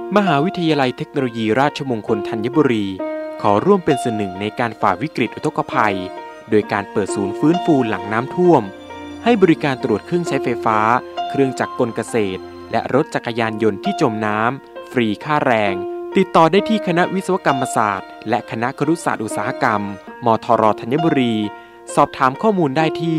มหาวิทยาลัยเทคโนโลยีราชมงคลธัญบุรีขอร่วมเป็นส่วนหนึ่งในการฝ่าวิกฤตอุทกภัยโดยการเปิดศูนย์ฟื้นฟูหลังน้ำท่วมให้บริการตรวจเครื่องใช้ไฟฟ้าเครื่องจักรกลเกษตรและรถจักรยานยนต์ที่จมน้ำฟรีค่าแรงติดต่อได้ที่คณะวิศวกรรมศาสตร์และคณะครุศาสตร์อุตสาหกรรมมทรธัญบุรีสอบถามข้อมูลได้ที่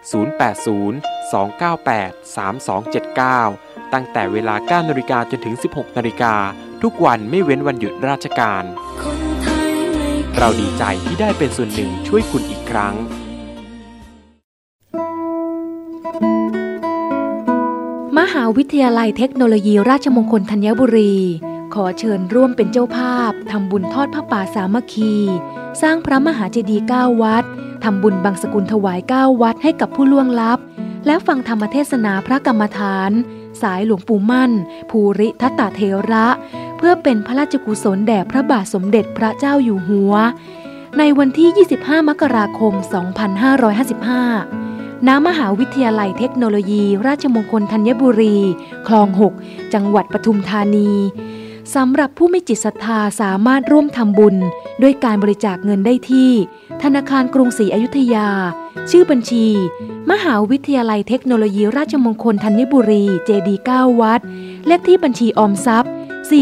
080-298-3279 ตั้งแต่เวลา 9:00 นจนถึง 16:00 นทุกวันไม่เว้นวันหยุดราชการเราดีใจที่ได้เป็นส่วนหนึ่งช่วยคุณอีกครั้งมหาวิทยาลัยเทคโนโลยีราชมงคลธัญบุรีขอเชิญร่วมเป็นเจ้าภาพทำบุญทอดผ้าป่าสามัคคีสร้างพระมหาเจดีย์9 วัดทำบุญบังสกุลถวาย9 วัดให้กับผู้ล่วงลับและฟังธรรมเทศนาพระกรรมฐานสายหลวงปู่มั่นภูริทัตตเถระเพื่อเป็นพระราชกุศลแด่พระบาทสมเด็จพระเจ้าอยู่หัวในวันที่ 25 มกราคม 2555 ณ มหาวิทยาลัยเทคโนโลยีราชมงคลธัญบุรีคลอง 6 จังหวัดปทุมธานีสำหรับผู้มีจิตศรัทธาสามารถร่วมทำบุญด้วยการบริจาคเงินได้ที่ธนาคารกรุงศรีอยุธยาชื่อบัญชีมหาวิทยาลัยเทคโนโลยีราชมงคลธัญบุรีเจดีย์9 วัดเลขที่บัญชีออมทรัพย์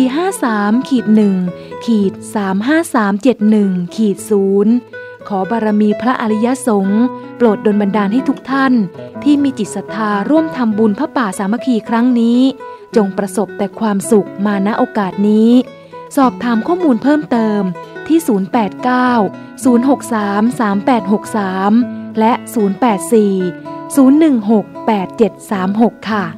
453-1-35371-0 ขอบารมีพระอริยสงฆ์โปรดดลบันดาลให้ทุกท่านที่มีจิตศรัทธาร่วมทำบุญพระป่าสามัคคีครั้งนี้จงประสบแต่ความสุขมาณโอกาสนี้สอบถามข้อมูลเพิ่มเติมที่ 089-063-3863 และ 084-016-8736 ค่ะ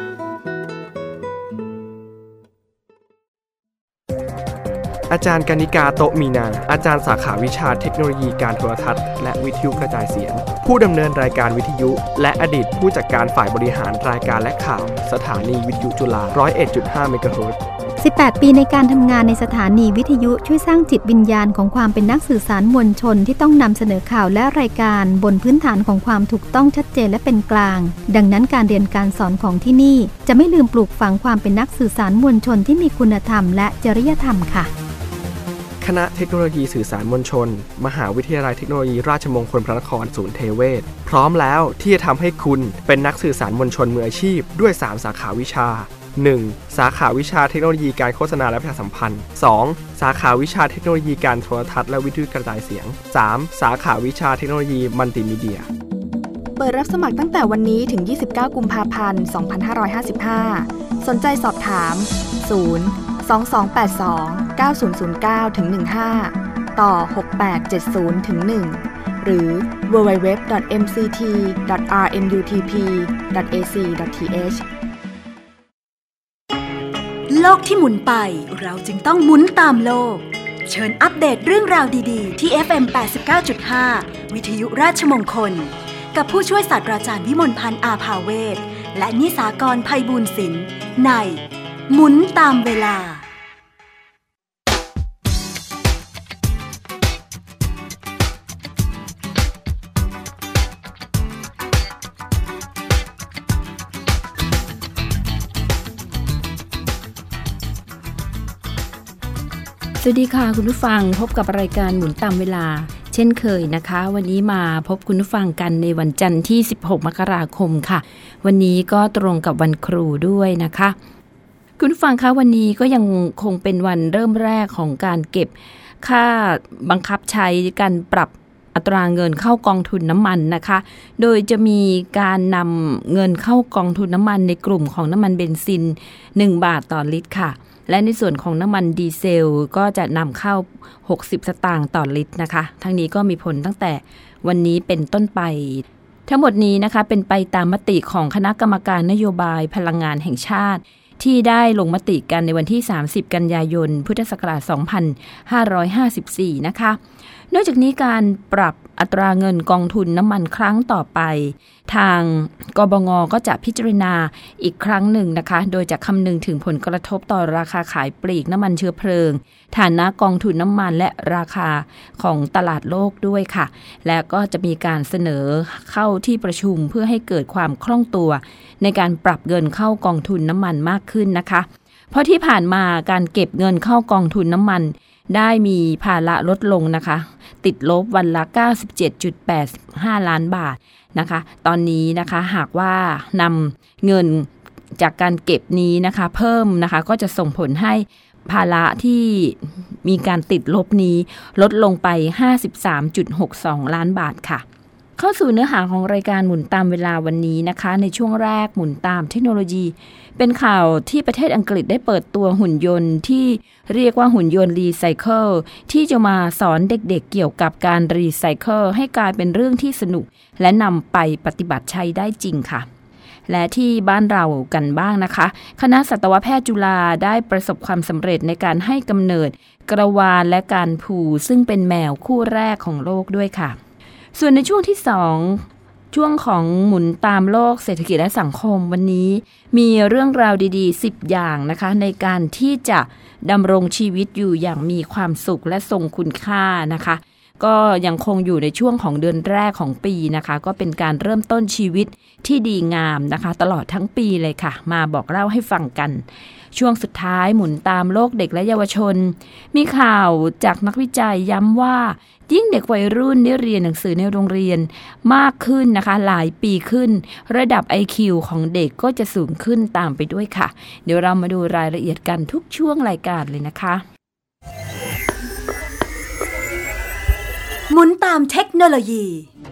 อาจารย์กนิกาโตมีนาอาจารย์สาขาวิชาเทคโนโลยีการโทรทัศน์และวิทยุกระจายเสียงผู้ดำเนินรายการวิทยุและอดีตผู้จัดการฝ่ายบริหารรายการและข่าวสถานีวิทยุจุฬา 101.5 เมกะเฮิรตซ์ 18 ปีในการทำงานในสถานีวิทยุช่วยสร้างจิตวิญญาณของความเป็นนักสื่อสารมวลชนที่ต้องนำเสนอข่าวและรายการบนพื้นฐานของความถูกต้องชัดเจนและเป็นกลางดังนั้นการเรียนการสอนของที่นี่จะไม่ลืมปลูกฝังความเป็นนักสื่อสารมวลชนที่มีคุณธรรมและจริยธรรมค่ะคณะเทคโนโลยีสื่อสารมวลชนมหาวิทยาลัยเทคโนโลยีราชมงคลพระนครศูนย์เทเวศพร้อมแล้วที่จะทำให้คุณเป็นนักสื่อสารมวลชนมืออาชีพด้วย3 สาขาวิชา 1. สาขาวิชาเทคโนโลยีการโฆษณาและประชาสัมพันธ์ 2. สาขาวิชาเทคโนโลยีการโทรทัศน์และวิทยุกระจายเสียง 3. สาขาวิชาเทคโนโลยีมัลติมีเดียเปิดรับสมัครตั้งแต่วันนี้ถึง29 กุมภาพันธ์ 2555 สนใจสอบถาม022829009-15 ต่อ 6870-1 หรือ www.mct.rmutp.ac.th โลกที่หมุนไปเราจึงต้องหมุนตามโลกเชิญอัปเดตเรื่องราวดีๆที่ FM 89.5 วิทยุราชมงคลกับผู้ช่วยศาสตราจารย์วิมลพันธ์อาภาเวชและนิสากรไพบูลย์ศิลป์ในหมุนตามเวลาสวัสดีค่ะคุณผู้ฟังพบกับรายการหมุนตามเวลาเช่นเคยนะคะวันนี้มาพบคุณผู้ฟังกันในวันจันทร์ที่16 มกราคมค่ะวันนี้ก็ตรงกับวันครูด้วยนะคะคุณผู้ฟังคะวันนี้ก็ยังคงเป็นวันเริ่มแรกของการเก็บค่าบังคับใช้การปรับอัตราเงินเข้ากองทุนน้ำมันนะคะโดยจะมีการนำเงินเข้ากองทุนน้ำมันในกลุ่มของน้ำมันเบนซิน1 บาทต่อลิตรค่ะและในส่วนของน้ำมันดีเซลก็จะนำเข้า60 สตางค์ต่อลิตรนะคะทั้งนี้ก็มีผลตั้งแต่วันนี้เป็นต้นไปทั้งหมดนี้นะคะเป็นไปตามมติของคณะกรรมการนโยบายพลังงานแห่งชาติที่ได้ลงมติกันในวันที่30 กันยายนพุทธศักราช2554นะคะนอกจากนี้การปรับอัตราเงินกองทุนน้ำมันครั้งต่อไปทางกบง.ก็จะพิจารณาอีกครั้งหนึ่งนะคะโดยจะคำนึงถึงผลกระทบต่อราคาขายปลีกน้ำมันเชื้อเพลิงฐานะกองทุนน้ำมันและราคาของตลาดโลกด้วยค่ะและก็จะมีการเสนอเข้าที่ประชุมเพื่อให้เกิดความคล่องตัวในการปรับเงินเข้ากองทุนน้ำมันมากขึ้นนะคะเพราะที่ผ่านมาการเก็บเงินเข้ากองทุนน้ำมันได้มีภาระลดลงนะคะติดลบวันละ 97.85 ล้านบาทนะคะตอนนี้นะคะหากว่านำเงินจากการเก็บนี้นะคะเพิ่มนะคะก็จะส่งผลให้ภาระที่มีการติดลบนี้ลดลงไป 53.62 ล้านบาทค่ะเข้าสู่เนื้อหาของรายการหมุนตามเวลาวันนี้นะคะในช่วงแรกหมุนตามเทคโนโลยีเป็นข่าวที่ประเทศอังกฤษได้เปิดตัวหุ่นยนต์ที่เรียกว่าหุ่นยนต์รีไซเคิลที่จะมาสอนเด็กๆเกี่ยวกับการรีไซเคิลให้กลายเป็นเรื่องที่สนุกและนำไปปฏิบัติใช้ได้จริงค่ะและที่บ้านเรากันบ้างนะคะคณะสัตวแพทย์จุฬาได้ประสบความสำเร็จในการให้กำเนิดกระวาลและการผูซึ่งเป็นแมวคู่แรกของโลกด้วยค่ะส่วนในช่วงที่2ช่วงของหมุนตามโลกเศรษฐกิจและสังคมวันนี้มีเรื่องราวดีๆ10อย่างนะคะในการที่จะดำรงชีวิตอยู่อย่างมีความสุขและทรงคุณค่านะคะก็ยังคงอยู่ในช่วงของเดือนแรกของปีนะคะก็เป็นการเริ่มต้นชีวิตที่ดีงามนะคะตลอดทั้งปีเลยค่ะมาบอกเล่าให้ฟังกันช่วงสุดท้ายหมุนตามโลกเด็กและเยาวชนมีข่าวจากนักวิจัยย้ำว่ายิ่งเด็กวัยรุ่นได้เรียนหนังสือในโรงเรียนมากขึ้นนะคะหลายปีขึ้นระดับ IQ ของเด็กก็จะสูงขึ้นตามไปด้วยค่ะเดี๋ยวเรามาดูรายละเอียดกันทุกช่วงรายการเลยนะคะหมุนตามเทคโนโลยี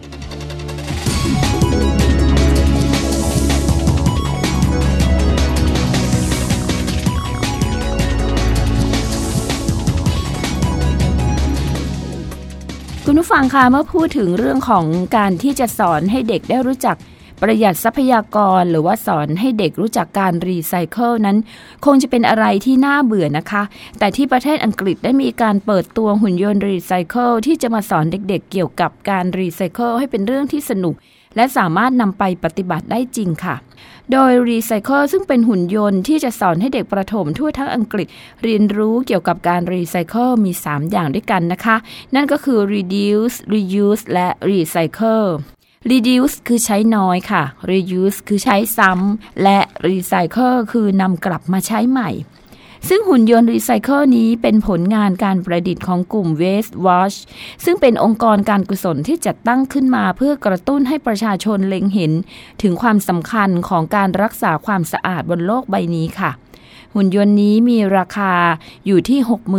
คุณผู้ฟังคะเมื่อพูดถึงเรื่องของการที่จะสอนให้เด็กได้รู้จักประหยัดทรัพยากรหรือว่าสอนให้เด็กรู้จักการรีไซเคิลนั้นคงจะเป็นอะไรที่น่าเบื่อนะคะแต่ที่ประเทศอังกฤษได้มีการเปิดตัวหุ่นยนต์รีไซเคิลที่จะมาสอนเด็กๆเกี่ยวกับการรีไซเคิลให้เป็นเรื่องที่สนุกและสามารถนำไปปฏิบัติได้จริงค่ะโดยรีไซเคิลซึ่งเป็นหุ่นยนต์ที่จะสอนให้เด็กประถมทั่วทั้งอังกฤษเรียนรู้เกี่ยวกับการรีไซเคิลมี3อย่างด้วยกันนะคะนั่นก็คือ reduce reuse และ recycle reduce คือใช้น้อยค่ะ reuse คือใช้ซ้ำและ recycle คือนำกลับมาใช้ใหม่ซึ่งหุ่นยนต์รีไซเคิลนี้เป็นผลงานการประดิษฐ์ของกลุ่ม Waste Watch ซึ่งเป็นองค์กรการกุศลที่จัดตั้งขึ้นมาเพื่อกระตุ้นให้ประชาชนเล็งเห็นถึงความสำคัญของการรักษาความสะอาดบนโลกใบนี้ค่ะหุ่นยนต์นี้มีราคาอยู่ที่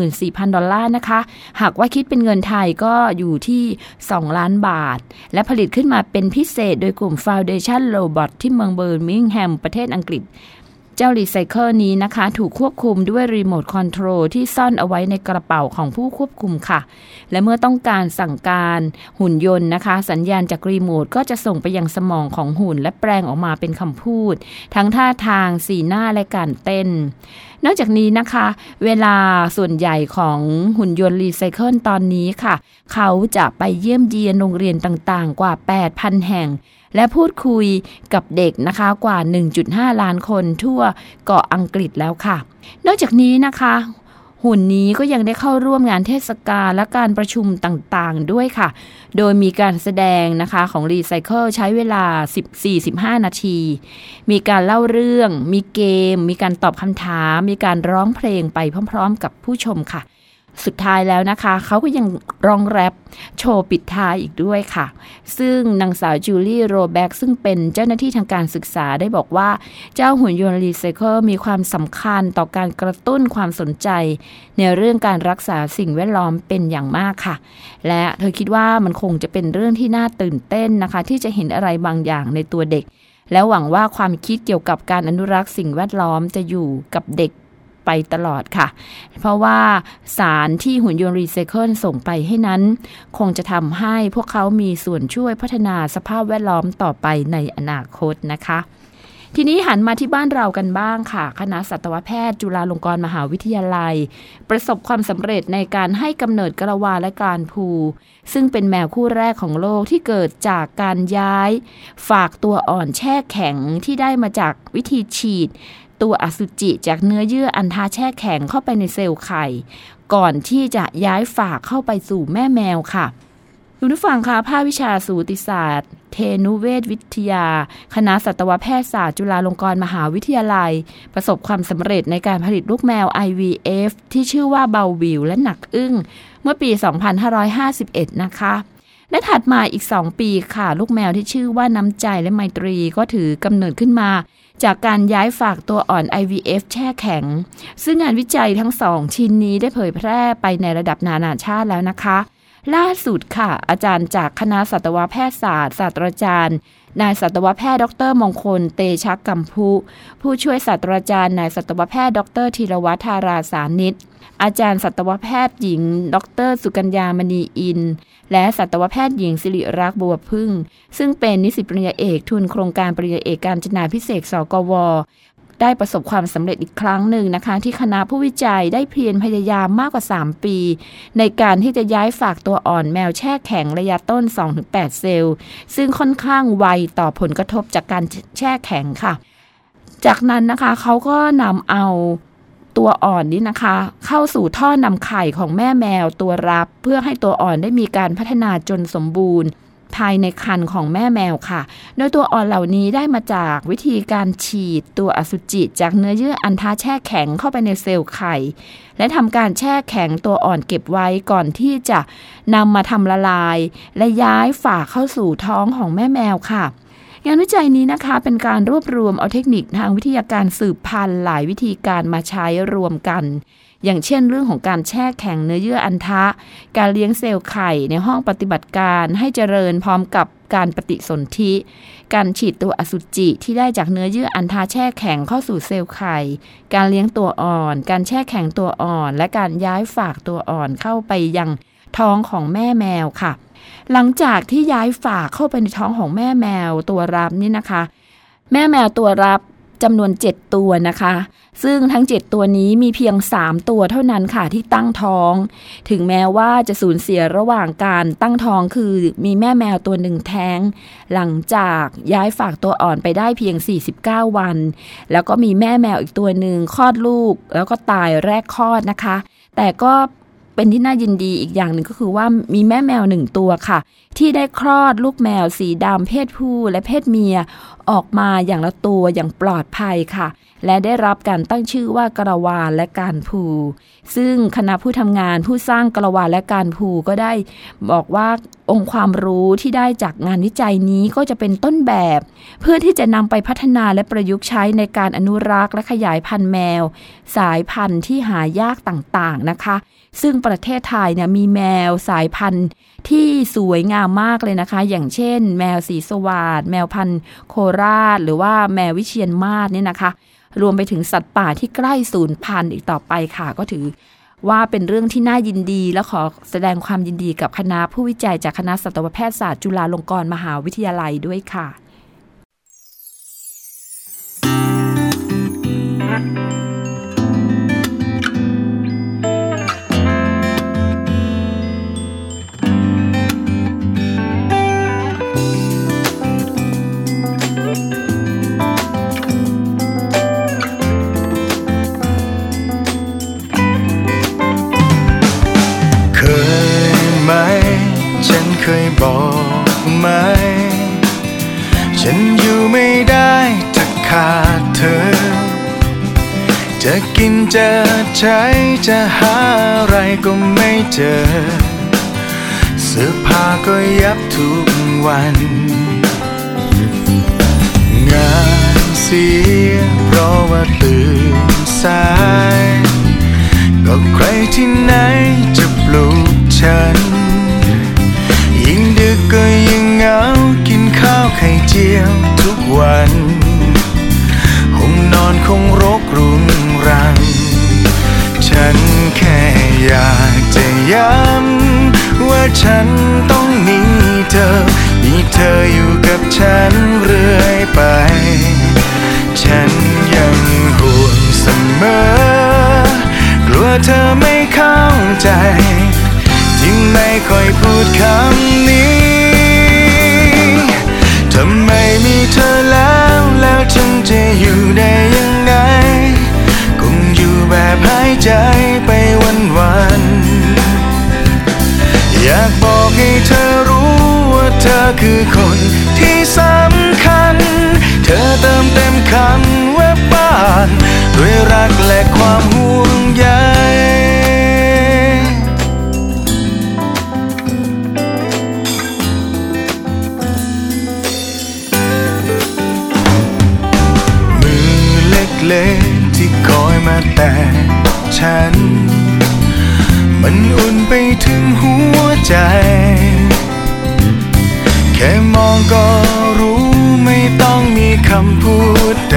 $64,000 นะคะหากว่าคิดเป็นเงินไทยก็อยู่ที่2ล้านบาทและผลิตขึ้นมาเป็นพิเศษโดยกลุ่ม Foundation Robot ที่เมืองเบอร์มิงแฮมประเทศอังกฤษเจ้ารีไซเคิลนี้นะคะถูกควบคุมด้วยรีโมทคอนโทรลที่ซ่อนเอาไว้ในกระเป๋าของผู้ควบคุมค่ะและเมื่อต้องการสั่งการหุ่นยนต์นะคะสัญญาณจากรีโมทก็จะส่งไปยังสมองของหุ่นและแปลงออกมาเป็นคำพูดทั้งท่าทางสีหน้าและการเต้นนอกจากนี้นะคะเวลาส่วนใหญ่ของหุ่นยนต์รีไซเคิลตอนนี้ค่ะเขาจะไปเยี่ยมเยียนโรงเรียนต่างๆกว่า 8,000 แห่งและพูดคุยกับเด็กนะคะกว่า 1.5 ล้านคนทั่วเกาะอังกฤษแล้วค่ะนอกจากนี้นะคะหุ่นนี้ก็ยังได้เข้าร่วมงานเทศกาลและการประชุมต่างๆด้วยค่ะโดยมีการแสดงนะคะของรีไซเคิลใช้เวลา45 นาทีมีการเล่าเรื่องมีเกมมีการตอบคำถามมีการร้องเพลงไปพร้อมๆกับผู้ชมค่ะสุดท้ายแล้วนะคะเขาก็ยังร้องแรปโชว์ปิดท้ายอีกด้วยค่ะซึ่งนางสาวจูลี่โรแบ็กซึ่งเป็นเจ้าหน้าที่ทางการศึกษาได้บอกว่าเจ้าหุ่นยนต์รีไซเคิลมีความสำคัญต่อการกระตุ้นความสนใจในเรื่องการรักษาสิ่งแวดล้อมเป็นอย่างมากค่ะและเธอคิดว่ามันคงจะเป็นเรื่องที่น่าตื่นเต้นนะคะที่จะเห็นอะไรบางอย่างในตัวเด็กและหวังว่าความคิดเกี่ยวกับการอนุรักษ์สิ่งแวดล้อมจะอยู่กับเด็กไปตลอดค่ะเพราะว่าสารที่หุ่นยนต์รีไซเคิลส่งไปให้นั้นคงจะทำให้พวกเขามีส่วนช่วยพัฒนาสภาพแวดล้อมต่อไปในอนาคตนะคะทีนี้หันมาที่บ้านเรากันบ้างค่ะคณะสัตวแพทย์จุฬาลงกรณ์มหาวิทยาลัยประสบความสำเร็จในการให้กำเนิดกระวาและการพูซึ่งเป็นแมวคู่แรกของโลกที่เกิดจากการย้ายฝากตัวอ่อนแช่แข็งที่ได้มาจากวิธีฉีดตัวอสุจิจากเนื้อเยื่ออัณฑะแช่แข็งเข้าไปในเซลล์ไข่ก่อนที่จะย้ายฝากเข้าไปสู่แม่แมวค่ะคุณผู้ฟังคะภาควิชาสูติศาสตร์เทนุเวชวิทยาคณะสัตวแพทยศาสตร์จุฬาลงกรณ์มหาวิทยาลัยประสบความสำเร็จในการผลิตลูกแมว IVF ที่ชื่อว่าเบาวิวและหนักอึ้งเมื่อปี 2551 นะคะและถัดมาอีก2ปีค่ะลูกแมวที่ชื่อว่าน้ำใจและไมตรีก็ถือกำเนิดขึ้นมาจากการย้ายฝากตัวอ่อน IVF แช่แข็งซึ่งงานวิจัยทั้ง2ชิ้นนี้ได้เผยแพร่ไปในระดับนานาชาติแล้วนะคะล่าสุดค่ะอาจารย์จากคณะสัตวแพทยศาสตร์ศาสตราจารย์นายสัตวแพทย์ดร.มงคลเตชะกัมพุผู้ช่วยศาสตราจารย์นายสัตวแพทย์ดร.ธีรวัฒน์ธาราสานิชอาจารย์สัตวแพทย์หญิงดร.สุกัญญามณีอินและสัตวแพทย์หญิงสิริรักษ์บัวพึ่งซึ่งเป็นนิสิตปริญญาเอกทุนโครงการปริญญาเอกการจนาภิเษกสกว.ได้ประสบความสำเร็จอีกครั้งหนึ่งนะคะที่คณะผู้วิจัยได้เพียรพยายามมากกว่า3ปีในการที่จะย้ายฝากตัวอ่อนแมวแช่แข็งระยะต้น 2-8 เซลล์ซึ่งค่อนข้างไวต่อผลกระทบจากการแช่แข็งค่ะจากนั้นนะคะเขาก็นำเอาตัวอ่อนนี้นะคะเข้าสู่ท่อนำไข่ของแม่แมวตัวรับเพื่อให้ตัวอ่อนได้มีการพัฒนาจนสมบูรณ์ภายในครรภ์ของแม่แมวค่ะโดยตัวอ่อนเหล่านี้ได้มาจากวิธีการฉีดตัวอสุจิจากเนื้อเยื่ออัณฑะแช่แข็งเข้าไปในเซลล์ไข่และทำการแช่แข็งตัวอ่อนเก็บไว้ก่อนที่จะนำมาทำละลายและย้ายฝากเข้าสู่ท้องของแม่แมวค่ะงานวิจัยนี้นะคะเป็นการรวบรวมเอาเทคนิคทางวิทยาการสืบพันธุ์หลายวิธีการมาใช้รวมกันอย่างเช่นเรื่องของการแช่แข็งเนื้อเยื่ออัณฑะการเลี้ยงเซลล์ไข่ในห้องปฏิบัติการให้เจริญพร้อมกับการปฏิสนธิการฉีดตัวอสุจิที่ได้จากเนื้อเยื่ออัณฑะแช่แข็งเข้าสู่เซลล์ไข่การเลี้ยงตัวอ่อนการแช่แข็งตัวอ่อนและการย้ายฝากตัวอ่อนเข้าไปยังท้องของแม่แมวค่ะหลังจากที่ย้ายฝากเข้าไปในท้องของแม่แมวตัวรับนี่นะคะแม่แมวตัวรับจำนวน7ตัวนะคะซึ่งทั้ง7ตัวนี้มีเพียง3ตัวเท่านั้นค่ะที่ตั้งท้องถึงแม้ว่าจะสูญเสียระหว่างการตั้งท้องคือมีแม่แมวตัวหนึ่งแท้งหลังจากย้ายฝากตัวอ่อนไปได้เพียง49วันแล้วก็มีแม่แมวอีกตัวหนึ่งคลอดลูกแล้วก็ตายแรกคลอดนะคะแต่ก็เป็นที่น่ายินดีอีกอย่างหนึ่งก็คือว่ามีแม่แมว1ตัวค่ะที่ได้คลอดลูกแมวสีดำเพศผู้และเพศเมียออกมาอย่างละตัวอย่างปลอดภัยค่ะและได้รับการตั้งชื่อว่ากระวานและการพูซึ่งคณะผู้ทำงานผู้สร้างกระวานและการพูก็ได้บอกว่าองค์ความรู้ที่ได้จากงานวิจัยนี้ก็จะเป็นต้นแบบเพื่อที่จะนำไปพัฒนาและประยุกต์ใช้ในการอนุรักษ์และขยายพันธุ์แมวสายพันธุ์ที่หายากต่างๆนะคะซึ่งประเทศไทยเนี่ยมีแมวสายพันธุ์ที่สวยงามมากเลยนะคะอย่างเช่นแมวสีสวาทแมวพันธุ์โคราชหรือว่าแมววิเชียรมาศเนี่ยนะคะรวมไปถึงสัตว์ป่าที่ใกล้สูญพันธุ์อีกต่อไปค่ะก็ถือว่าเป็นเรื่องที่น่ายินดีและขอแสดงความยินดีกับคณะผู้วิจัยจากคณะสัตวแพทยศาสตร์จุฬาลงกรณ์มหาวิทยาลัยด้วยค่ะเคยบอกไหมฉันอยู่ไม่ได้ถ้าขาดเธอจะกินจะใช้จะหาอะไรก็ไม่เจอเสื้อผ้าก็ยับทุกวันงานเสียเพราะว่าตื่นสายก็ใครที่ไหนจะปลุกฉันยิ่งดึกก็ยิ่งเหงากินข้าวไข่เจียวทุกวันห้องนอนคงรกรุงรังฉันแค่อยากจะย้ำว่าฉันต้องมีเธออยู่กับฉันเรื่อยไปฉันยังห่วงเสมอกลัวเธอไม่เข้าใจที่ไม่ค่อยพูดคำนี้ทำไมมีเธอแล้วฉันจะอยู่ได้ยังไงคงอยู่แบบหายใจไปวันๆอยากบอกให้เธอรู้ว่าเธอคือคนที่สำคัญเธอเติมเต็มคำว่าบ้านด้วยรักและความห่วงใยมือเล็กๆที่คอยมาแต่ฉันมันอุ่นไปถึงหัวใจแค่มองก็รู้ไม่ต้องมีคำพูดใด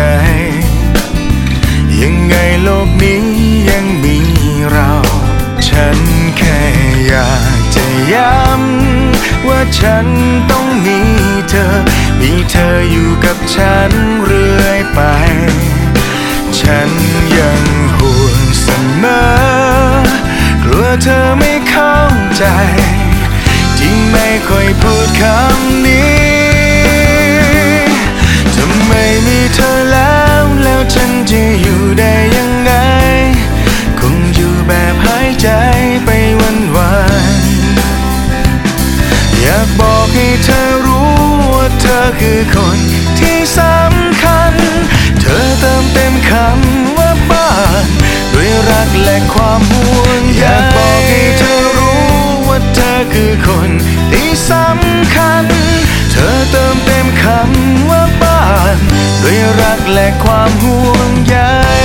ยังไงโลกนี้ยังมีเราฉันแค่อยากจะย้ำว่าฉันต้องมีเธอมีเธออยู่กับฉันเรื่อยไปฉันยังห่วงเสมอกลัวเธอไม่เข้าใจที่ไม่ค่อยพูดคำนี้ถ้าไม่มีเธอแล้วฉันจะอยู่ได้ยังไงคงอยู่แบบหายใจไปวันๆอยากบอกให้เธอรู้ว่าเธอคือคนที่สำคัญเธอเติมเต็มคำว่าบ้านด้วยรักและความห่วงใยอยากบอกให้เธอรู้ว่าเธอคือคนที่สำคัญเธอเติมเต็มคำว่าบ้านด้วยรักและความห่วงใย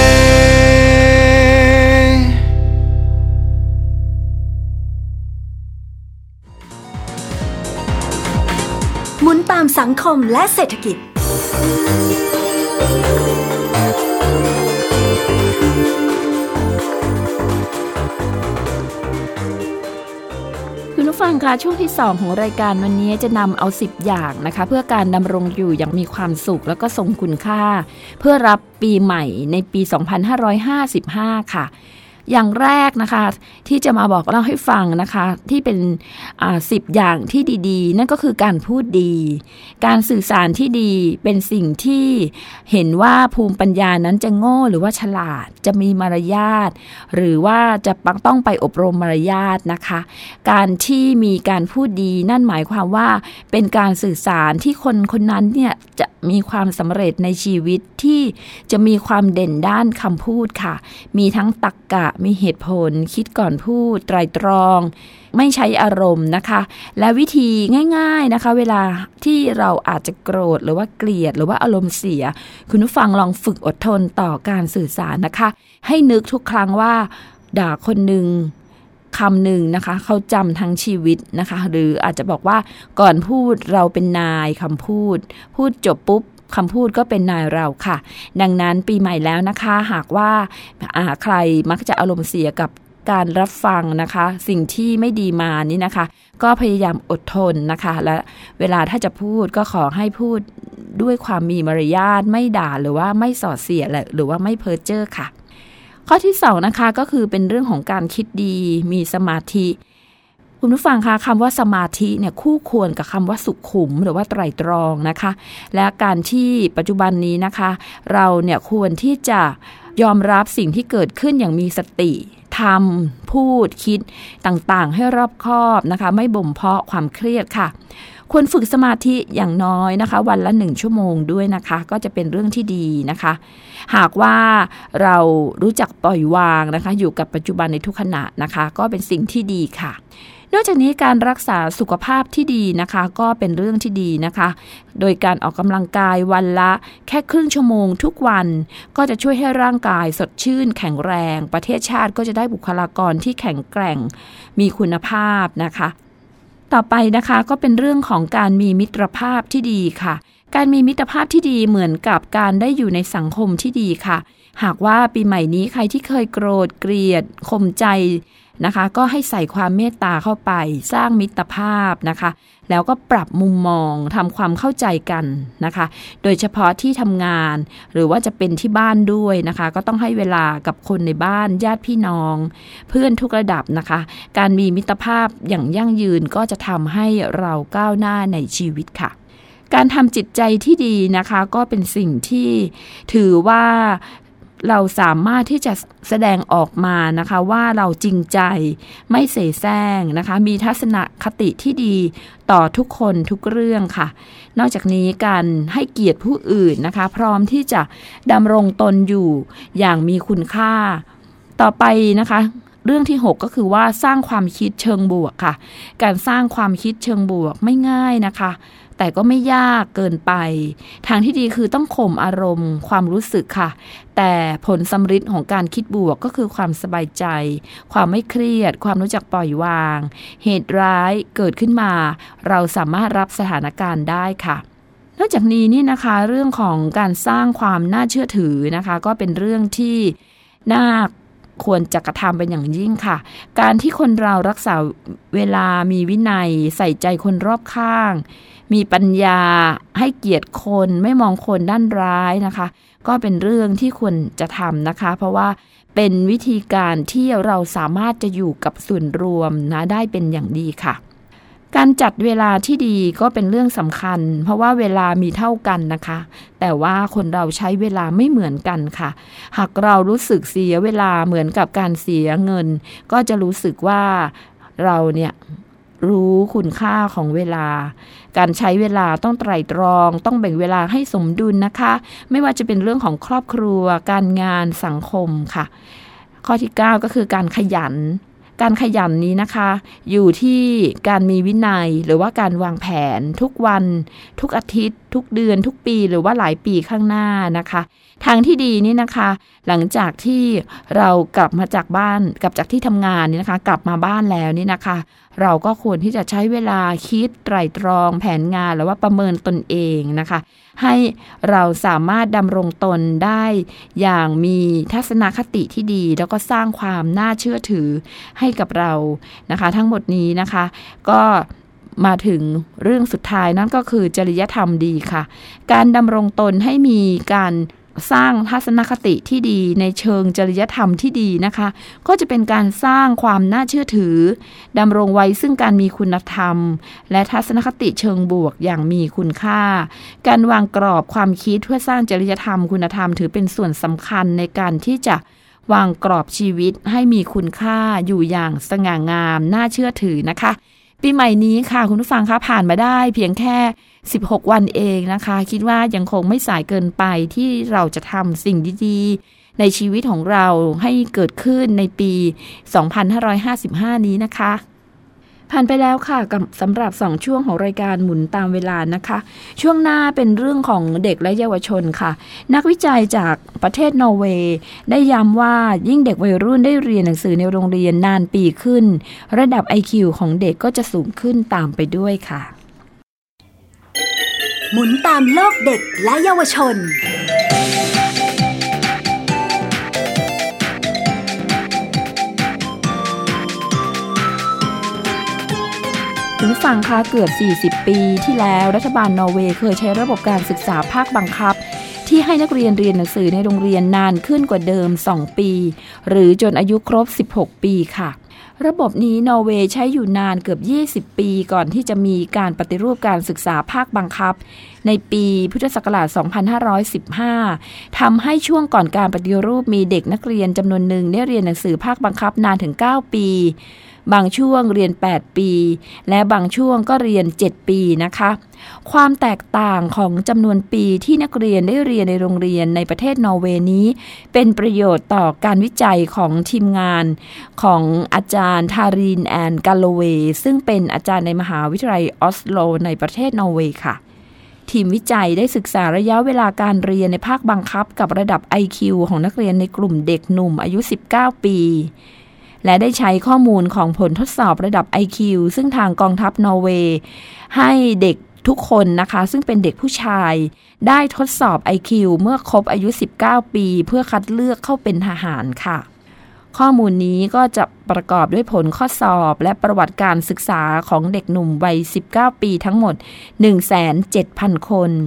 หมุนตามสังคมและเศรษฐกิจคุณผู้ฟังคะช่วงที่2ของรายการวันนี้จะนำเอา10อย่างนะคะเพื่อการดำรงอยู่อย่างมีความสุขแล้วก็ทรงคุณค่าเพื่อรับปีใหม่ในปี2555ค่ะอย่างแรกนะคะที่จะมาบอกเล่าให้ฟังนะคะที่เป็น10อย่างที่ดีๆนั่นก็คือการพูดดีการสื่อสารที่ดีเป็นสิ่งที่เห็นว่าภูมิปัญญานั้นจะโง่หรือว่าฉลาดจะมีมารยาทหรือว่าจะต้องไปอบรมมารยาทนะคะการที่มีการพูดดีนั่นหมายความว่าเป็นการสื่อสารที่คนคนนั้นเนี่ยจะมีความสำเร็จในชีวิตที่จะมีความเด่นด้านคำพูดค่ะมีทั้งตรรกะมีเหตุผลคิดก่อนพูดไตร่ตรองไม่ใช้อารมณ์นะคะและวิธีง่ายๆนะคะเวลาที่เราอาจจะโกรธหรือว่าเกลียดหรือว่าอารมณ์เสียคุณผู้ฟังลองฝึกอดทนต่อการสื่อสารนะคะให้นึกทุกครั้งว่าด่าคนหนึ่งคำหนึ่งนะคะเขาจำทั้งชีวิตนะคะหรืออาจจะบอกว่าก่อนพูดเราเป็นนายคำพูดจบปุ๊บคำพูดก็เป็นนายเราค่ะดังนั้นปีใหม่แล้วนะคะหากว่าใครมักจะอารมณ์เสียกับการรับฟังนะคะสิ่งที่ไม่ดีมานี่นะคะก็พยายามอดทนนะคะและเวลาถ้าจะพูดก็ขอให้พูดด้วยความมีมารยาทไม่ด่าหรือว่าไม่ส่อเสียดหรือว่าไม่เพ้อเจ้อค่ะข้อที่2นะคะก็คือเป็นเรื่องของการคิดดีมีสมาธิคุณผู้ฟังคะคำว่าสมาธิเนี่ยคู่ควรกับคำว่าสุขุมหรือว่าไตร่ตรองนะคะและการที่ปัจจุบันนี้นะคะเราเนี่ยควรที่จะยอมรับสิ่งที่เกิดขึ้นอย่างมีสติทำพูดคิดต่างๆให้รอบคอบนะคะไม่บ่มเพาะความเครียดค่ะควรฝึกสมาธิอย่างน้อยนะคะวันละ1 ชั่วโมงด้วยนะคะก็จะเป็นเรื่องที่ดีนะคะหากว่าเรารู้จักปล่อยวางนะคะอยู่กับปัจจุบันในทุกขณะนะคะก็เป็นสิ่งที่ดีค่ะนอกจากนี้การรักษาสุขภาพที่ดีนะคะก็เป็นเรื่องที่ดีนะคะโดยการออกกำลังกายวันละแค่ครึ่งชั่วโมงทุกวันก็จะช่วยให้ร่างกายสดชื่นแข็งแรงประเทศชาติก็จะได้บุคลากรที่แข็งแกร่งมีคุณภาพนะคะต่อไปนะคะก็เป็นเรื่องของการมีมิตรภาพที่ดีค่ะการมีมิตรภาพที่ดีเหมือนกับการได้อยู่ในสังคมที่ดีค่ะหากว่าปีใหม่นี้ใครที่เคยโกรธเกลียดข่มใจนะคะก็ให้ใส่ความเมตตาเข้าไปสร้างมิตรภาพนะคะแล้วก็ปรับมุมมองทำความเข้าใจกันนะคะโดยเฉพาะที่ทำงานหรือว่าจะเป็นที่บ้านด้วยนะคะก็ต้องให้เวลากับคนในบ้านญาติพี่น้องเพื่อนทุกระดับนะคะการมีมิตรภาพอย่างยั่งยืนก็จะทำให้เราก้าวหน้าในชีวิตค่ะการทำจิตใจที่ดีนะคะก็เป็นสิ่งที่ถือว่าเราสามารถที่จะแสดงออกมานะคะว่าเราจริงใจไม่เสแสร้งนะคะมีทัศนคติที่ดีต่อทุกคนทุกเรื่องค่ะนอกจากนี้การให้เกียรติผู้อื่นนะคะพร้อมที่จะดำรงตนอยู่อย่างมีคุณค่าต่อไปนะคะเรื่องที่6ก็คือว่าสร้างความคิดเชิงบวกค่ะการสร้างความคิดเชิงบวกไม่ง่ายนะคะแต่ก็ไม่ยากเกินไปทางที่ดีคือต้องข่มอารมณ์ความรู้สึกค่ะแต่ผลสำฤทธิ์ของการคิดบวกก็คือความสบายใจความไม่เครียดความรู้จักปล่อยวางเหตุร้ายเกิดขึ้นมาเราสามารถรับสถานการณ์ได้ค่ะนอกจากนี้นี่นะคะเรื่องของการสร้างความน่าเชื่อถือนะคะก็เป็นเรื่องที่น่าควรจะกระทำเป็นอย่างยิ่งค่ะการที่คนเรารักษาเวลามีวินัยใส่ใจคนรอบข้างมีปัญญาให้เกียรติคนไม่มองคนด้านร้ายนะคะก็เป็นเรื่องที่ควรจะทำนะคะเพราะว่าเป็นวิธีการที่เราสามารถจะอยู่กับส่วนรวมนะได้เป็นอย่างดีค่ะการจัดเวลาที่ดีก็เป็นเรื่องสำคัญเพราะว่าเวลามีเท่ากันนะคะแต่ว่าคนเราใช้เวลาไม่เหมือนกันค่ะหากเรารู้สึกเสียเวลาเหมือนกับการเสียเงินก็จะรู้สึกว่าเราเนี่ยรู้คุณค่าของเวลาการใช้เวลาต้องไตร่ตรองต้องแบ่งเวลาให้สมดุลนะคะไม่ว่าจะเป็นเรื่องของครอบครัวการงานสังคมค่ะข้อที่9ก็คือการขยันนี้นะคะอยู่ที่การมีวินัยหรือว่าการวางแผนทุกวันทุกอาทิตย์ทุกเดือนทุกปีหรือว่าหลายปีข้างหน้านะคะทางที่ดีนี่นะคะหลังจากที่เรากลับมาจากบ้านกลับจากที่ทำงานนี่นะคะกลับมาบ้านแล้วนี่นะคะเราก็ควรที่จะใช้เวลาคิดไตร่ตรองแผนงานหรือว่าประเมินตนเองนะคะให้เราสามารถดำรงตนได้อย่างมีทัศนคติที่ดีแล้วก็สร้างความน่าเชื่อถือให้กับเรานะคะทั้งหมดนี้นะคะก็มาถึงเรื่องสุดท้ายนั่นก็คือจริยธรรมดีค่ะการดำรงตนให้มีการสร้างทัศนคติที่ดีในเชิงจริยธรรมที่ดีนะคะก็จะเป็นการสร้างความน่าเชื่อถือดำรงไว้ซึ่งการมีคุณธรรมและทัศนคติเชิงบวกอย่างมีคุณค่าการวางกรอบความคิดเพื่อสร้างจริยธรรมคุณธรรมถือเป็นส่วนสำคัญในการที่จะวางกรอบชีวิตให้มีคุณค่าอยู่อย่างสง่างามน่าเชื่อถือนะคะปีใหม่นี้ค่ะคุณผู้ฟังคะผ่านมาได้เพียงแค่16วันเองนะคะคิดว่ายังคงไม่สายเกินไปที่เราจะทำสิ่งดีๆในชีวิตของเราให้เกิดขึ้นในปี2555นี้นะคะผ่านไปแล้วค่ะกับสำหรับ2ช่วงของรายการหมุนตามเวลานะคะช่วงหน้าเป็นเรื่องของเด็กและเยาวชนค่ะนักวิจัยจากประเทศนอร์เวย์ได้ย้ำว่ายิ่งเด็กวัยรุ่นได้เรียนหนังสือในโรงเรียนนานปีขึ้นระดับ IQ ของเด็กก็จะสูงขึ้นตามไปด้วยค่ะหมุนตามโลกเด็กและเยาวชนคุณผู้ฟังคะเกือบ40ปีที่แล้วรัฐบาลนอร์เวย์เคยใช้ระบบการศึกษาภาคบังคับที่ให้นักเรียนเรียนหนังสือในโรงเรียนนานขึ้นกว่าเดิม2ปีหรือจนอายุครบ16ปีค่ะระบบนี้นอร์เวย์ใช้อยู่นานเกือบ20ปีก่อนที่จะมีการปฏิรูปการศึกษาภาคบังคับในปีพุทธศักราช2515ทำให้ช่วงก่อนการปฏิรูปมีเด็กนักเรียนจำนวนหนึ่งได้เรียนหนังสือภาคบังคับนานถึง9ปีบางช่วงเรียน8ปีและบางช่วงก็เรียน7ปีนะคะความแตกต่างของจำนวนปีที่นักเรียนได้เรียนในโรงเรียนในประเทศนอร์เวย์นี้เป็นประโยชน์ต่อการวิจัยของทีมงานของอาจารย์ทารินแอนด์กาโลเวย์ซึ่งเป็นอาจารย์ในมหาวิทยาลัยออสโลในประเทศนอร์เวย์ค่ะทีมวิจัยได้ศึกษาระยะเวลาการเรียนในภาคบังคับกับระดับ IQ ของนักเรียนในกลุ่มเด็กหนุ่มอายุ19ปีและได้ใช้ข้อมูลของผลทดสอบระดับ IQ ซึ่งทางกองทัพนอร์เวย์ให้เด็กทุกคนนะคะซึ่งเป็นเด็กผู้ชายได้ทดสอบ IQ เมื่อครบอายุ19ปีเพื่อคัดเลือกเข้าเป็นทหารค่ะข้อมูลนี้ก็จะประกอบด้วยผลข้อสอบและประวัติการศึกษาของเด็กหนุ่มวัย19ปีทั้งหมด 170,000 คน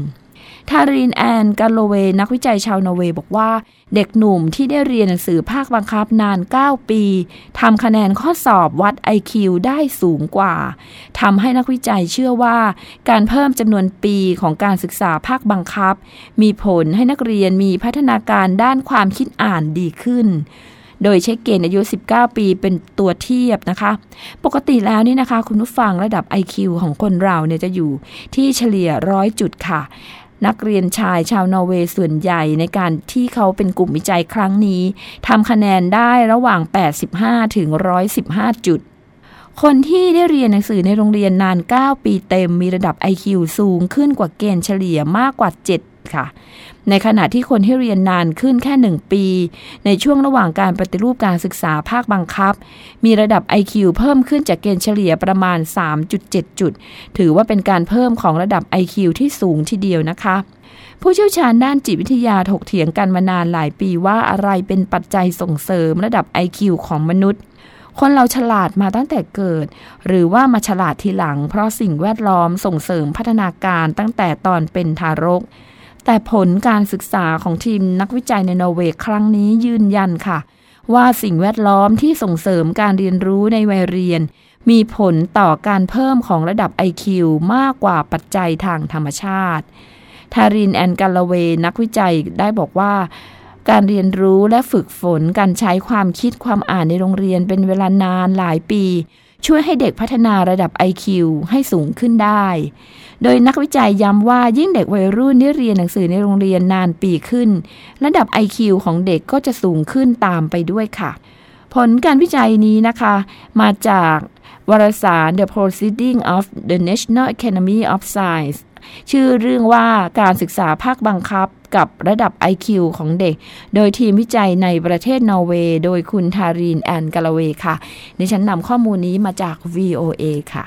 ทารินแอนกาโลเวนักวิจัยชาวนอร์เวย์บอกว่าเด็กหนุ่มที่ได้เรียนหนังสือภาคบังคับนาน9ปีทำคะแนนข้อสอบวัด IQ ได้สูงกว่าทำให้นักวิจัยเชื่อว่าการเพิ่มจำนวนปีของการศึกษาภาคบังคับมีผลให้นักเรียนมีพัฒนาการด้านความคิดอ่านดีขึ้นโดยใช้เกณฑ์อายุ19ปีเป็นตัวเทียบนะคะปกติแล้วนี่นะคะคุณผู้ฟังระดับ IQ ของคนเราเนี่ยจะอยู่ที่เฉลี่ย100จุดค่ะนักเรียนชายชาวนอร์เวย์ส่วนใหญ่ในการที่เขาเป็นกลุ่มวิจัยครั้งนี้ทำคะแนนได้ระหว่าง85ถึง115จุดคนที่ได้เรียนหนังสือในโรงเรียนนาน9ปีเต็มมีระดับ IQ สูงขึ้นกว่าเกณฑ์เฉลี่ยมากกว่า7ค่ะในขณะที่คนที่เรียนนานขึ้นแค่1ปีในช่วงระหว่างการปฏิรูปการศึกษาภาคบังคับมีระดับ IQ เพิ่มขึ้นจากเกณฑ์เฉลี่ยประมาณ 3.7 จุดถือว่าเป็นการเพิ่มของระดับ IQ ที่สูงทีเดียวนะคะผู้เชี่ยวชาญด้านจิตวิทยาถกเถียงกันมานานหลายปีว่าอะไรเป็นปัจจัยส่งเสริมระดับ IQ ของมนุษย์คนเราฉลาดมาตั้งแต่เกิดหรือว่ามาฉลาดทีหลังเพราะสิ่งแวดล้อมส่งเสริมพัฒนาการตั้งแต่ตอนเป็นทารกแต่ผลการศึกษาของทีมนักวิจัยในนอร์เวย์ครั้งนี้ยืนยันค่ะว่าสิ่งแวดล้อมที่ส่งเสริมการเรียนรู้ในวัยเรียนมีผลต่อการเพิ่มของระดับ IQ มากกว่าปัจจัยทางธรรมชาติทารินแอนกาลาเวนักวิจัยได้บอกว่าการเรียนรู้และฝึกฝนการใช้ความคิดความอ่านในโรงเรียนเป็นเวลานานหลายปีช่วยให้เด็กพัฒนาระดับ IQ ให้สูงขึ้นได้โดยนักวิจัยย้ำว่ายิ่งเด็กวัยรุ่นได้เรียนหนังสือในโรงเรียนนานปีขึ้นระดับ IQ ของเด็กก็จะสูงขึ้นตามไปด้วยค่ะผลการวิจัยนี้นะคะมาจากวารสาร The Proceedings of the National Academy of Science ชื่อเรื่องว่าการศึกษาภาคบังคับกับระดับ IQ ของเด็กโดยทีมวิจัยในประเทศนอร์เวย์โดยคุณทารินแอนกาลาเวค่ะดิฉันนำข้อมูลนี้มาจาก VOA ค่ะ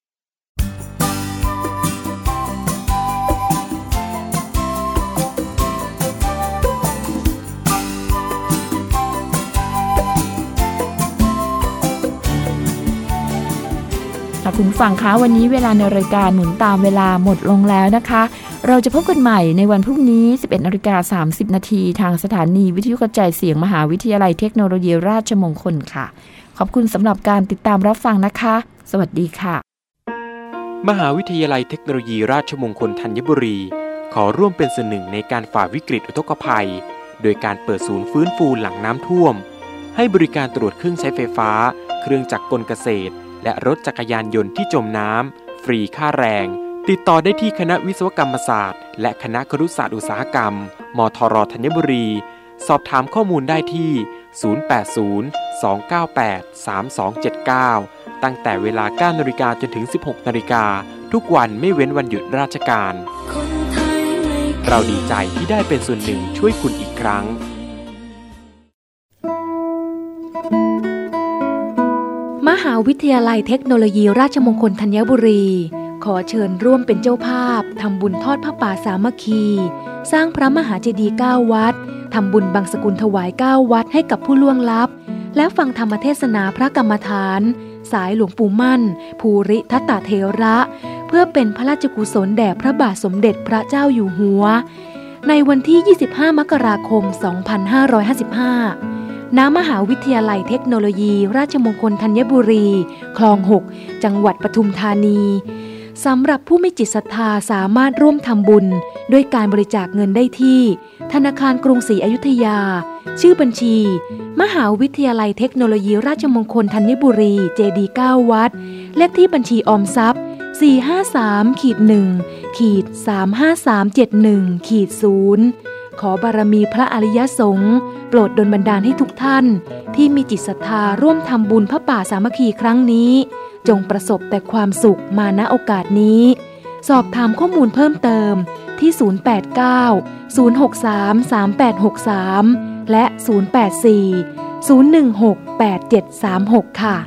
คุณฟังคะวันนี้เวลาในรายการหมุนตามเวลาหมดลงแล้วนะคะเราจะพบกันใหม่ในวันพรุ่งนี้ 11:30 น.ทางสถานีวิทยุกระจายเสียงมหาวิทยาลัยเทคโนโลยีราชมงคลค่ะขอบคุณสำหรับการติดตามรับฟังนะคะสวัสดีค่ะมหาวิทยาลัยเทคโนโลยีราชมงคลธัญบุรีขอร่วมเป็นส่วนหนึ่งในการฝ่าวิกฤตอุทกภัยโดยการเปิดศูนย์ฟื้นฟูหลังน้ำท่วมให้บริการตรวจเครื่องใช้ไฟฟ้าเครื่องจักรกลเกษตรและรถจักรยานยนต์ที่จมน้ำฟรีค่าแรงติดต่อได้ที่คณะวิศวกรรมศาสตร์และคณะครุศาสตร์อุตสาหกรรมมทรธัญบุรีสอบถามข้อมูลได้ที่0802983279ตั้งแต่เวลา 9:00 น.จนถึง 16:00 น.ทุกวันไม่เว้นวันหยุดราชการเราดีใจที่ได้เป็นส่วนหนึ่งช่วยคุณอีกครั้งมหาวิทยาลัยเทคโนโลยีราชมงคลธัญบุรีขอเชิญร่วมเป็นเจ้าภาพทำบุญทอดผ้าป่าสามัคคีสร้างพระมหาเจดีย์9วัดทำบุญบังสกุลถวาย9วัดให้กับผู้ล่วงลับและฟังธรรมเทศนาพระกรรมฐานสายหลวงปู่มั่นภูริทัตตเถระเพื่อเป็นพระราชกุศลแด่พระบาทสมเด็จพระเจ้าอยู่หัวในวันที่25 มกราคม 2555ณ มหาวิทยาลัยเทคโนโลยีราชมงคลธัญบุรีคลอง 6 จังหวัดปทุมธานีสำหรับผู้มีจิตศรัทธาสามารถร่วมทำบุญด้วยการบริจาคเงินได้ที่ธนาคารกรุงศรีอยุธยาชื่อบัญชีมหาวิทยาลัยเทคโนโลยีราชมงคลธัญบุรีเจดีย์9วัดเลขที่บัญชีออมทรัพย์ 453-1-35371-0 ขอบารมีพระอริยสงฆ์โปรดดลบันดาลให้ทุกท่านที่มีจิตศรัทธาร่วมทำบุญพระป่าสามัคคีครั้งนี้จงประสบแต่ความสุขมาณโอกาสนี้สอบถามข้อมูลเพิ่มเติมที่ 089-063-3863 และ 084-016-8736 ค่ะ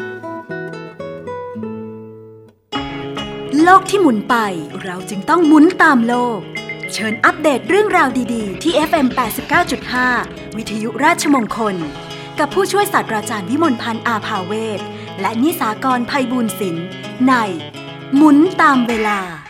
โลกที่หมุนไปเราจึงต้องหมุนตามโลกเชิญอัปเดตเรื่องราวดีๆที่ FM 89.5 วิทยุราชมงคลกับผู้ช่วยศาสตราจารย์วิมลพันธ์อาภาเวศและนิสากรไพบูลย์ศิลป์ในหมุนตามเวลา